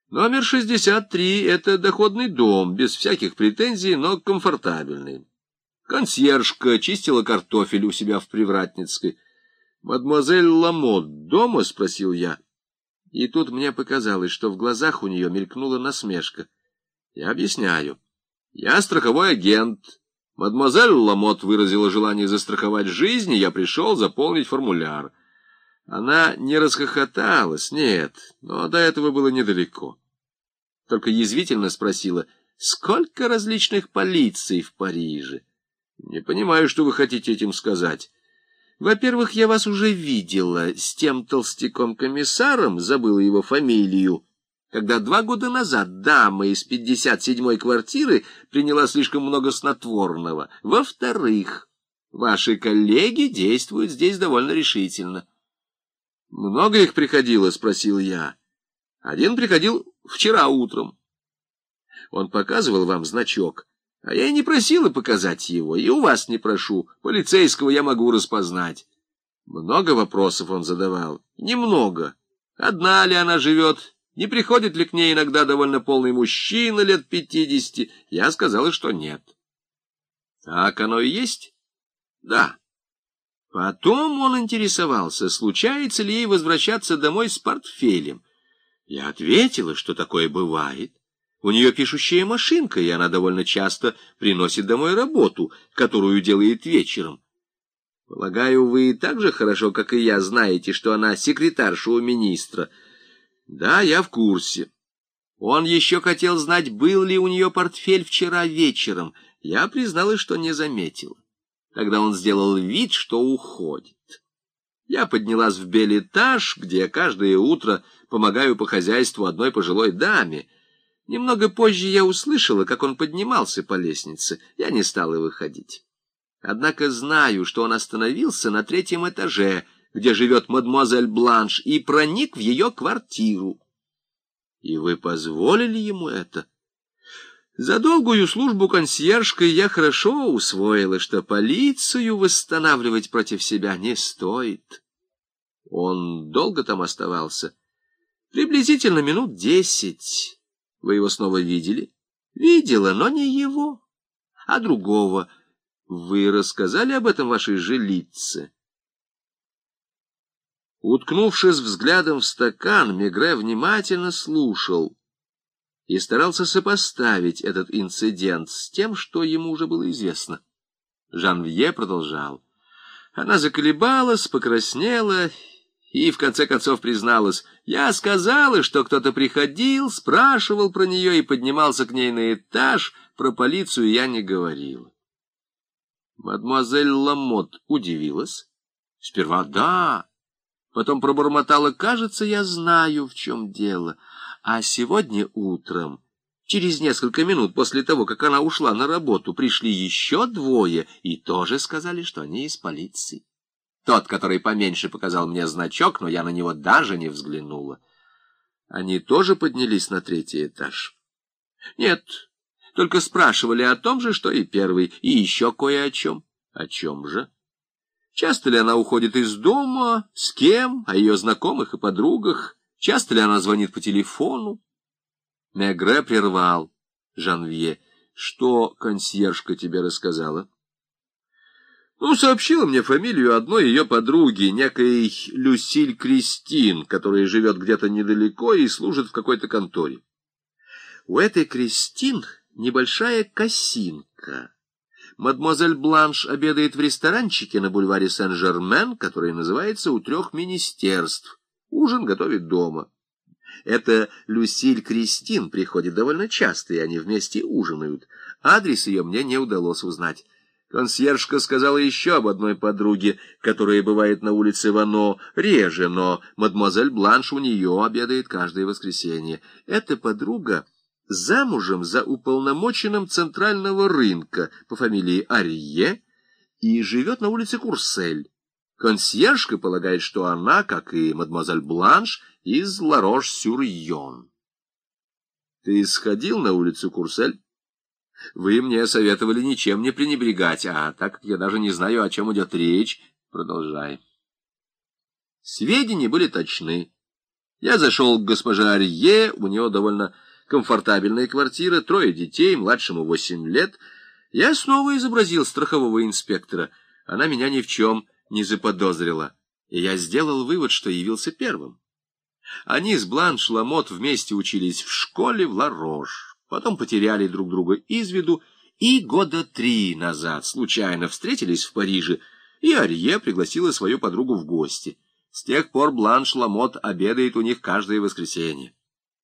Номер 63 — это доходный дом, без всяких претензий, но комфортабельный. Консьержка чистила картофель у себя в Привратницкой. «Мадемуазель Ламот дома?» — спросил я. И тут мне показалось, что в глазах у нее мелькнула насмешка. Я объясняю. Я страховой агент. Мадемуазель Ламот выразила желание застраховать жизнь, и я пришел заполнить формуляр. Она не расхохоталась, нет, но до этого было недалеко. Только язвительно спросила, сколько различных полиций в Париже? Не понимаю, что вы хотите этим сказать. Во-первых, я вас уже видела с тем толстяком-комиссаром, забыла его фамилию, когда 2 года назад дама из 57-й квартиры приняла слишком много снотворного. Во-вторых, ваши коллеги действуют здесь довольно решительно. «Много их приходило?» — спросил я. «Один приходил вчера утром. Он показывал вам значок, а я и не просила показать его, и у вас не прошу. Полицейского я могу распознать». Много вопросов он задавал? Немного. Одна ли она живет? Не приходит ли к ней иногда довольно полный мужчина лет 50? Я сказала, что нет. Так оно и есть? Да. Потом он интересовался, случается ли ей возвращаться домой с портфелем. Я ответила, что такое бывает. У нее пишущая машинка, и она довольно часто приносит домой работу, которую делает вечером. Полагаю, вы так же хорошо, как и я, знаете, что она секретарша у министра. Да, я в курсе. Он еще хотел знать, был ли у нее портфель вчера вечером. Я призналась, что не заметила. Тогда он сделал вид, что уходит. Я поднялась в бельэтаж, где каждое утро помогаю по хозяйству одной пожилой даме. Немного позже я услышала, как он поднимался по лестнице. Я не стала выходить. Однако знаю, что он остановился на 3-м этаже, где живет мадемуазель Бланш, и проник в ее квартиру. И вы позволили ему это? За долгую службу консьержкой я хорошо усвоила, что полицию восстанавливать против себя не стоит. Он долго там оставался? Приблизительно минут 10. Вы его снова видели? Видела, но не его, а другого. Вы рассказали об этом вашей жилице? Уткнувшись взглядом в стакан, Мегре внимательно слушал и старался сопоставить этот инцидент с тем, что ему уже было известно. Жанвье продолжал. Она заколебалась, покраснела и, в конце концов, призналась. Я сказала, что кто-то приходил, спрашивал про нее и поднимался к ней на этаж. Про полицию я не говорила. Мадемуазель Ламот удивилась. Сперва да, потом пробормотала, кажется, я знаю, в чем дело. А сегодня утром, через несколько минут после того, как она ушла на работу, пришли еще 2 и тоже сказали, что они из полиции. Тот, который поменьше, показал мне значок, но я на него даже не взглянула. Они тоже поднялись на 3-й этаж? Нет, только спрашивали о том же, что и первый, и еще кое о чем. О чем же? Часто ли она уходит из дома, с кем, о ее знакомых и подругах? Часто ли она звонит по телефону? Мегре прервал Жанвье. Что консьержка тебе рассказала? Сообщила мне фамилию одной ее подруги, некой Люсиль Кристин, которая живет где-то недалеко и служит в какой-то конторе. У этой Кристин небольшая косинка. Мадемуазель Бланш обедает в ресторанчике на бульваре Сен-Жермен, который называется «У 3 министерств». Ужин готовит дома. Эта Люсиль Кристин приходит довольно часто, и они вместе ужинают. Адрес ее мне не удалось узнать. Консьержка сказала еще об одной подруге, которая бывает на улице Вано реже, но мадемуазель Бланш у нее обедает каждое воскресенье. Эта подруга замужем за уполномоченным центрального рынка по фамилии Арье и живет на улице Курсель. Консьержка полагает, что она, как и мадемуазель Бланш, из Ларош-сюр-Йон. Ты сходил на улицу Курсель? Вы мне советовали ничем не пренебрегать, а так как я даже не знаю, о чем идет речь, продолжай. Сведения были точны. Я зашел к госпоже Арье, у нее довольно комфортабельная квартира, 3 детей, младшему 8 лет. Я снова изобразил страхового инспектора. Она меня ни в чем не заподозрила, и я сделал вывод, что явился первым. Они с Бланш Ламот вместе учились в школе в Ла-Рош, потом потеряли друг друга из виду, и года 3 назад случайно встретились в Париже, и Арье пригласила свою подругу в гости. С тех пор Бланш Ламот обедает у них каждое воскресенье.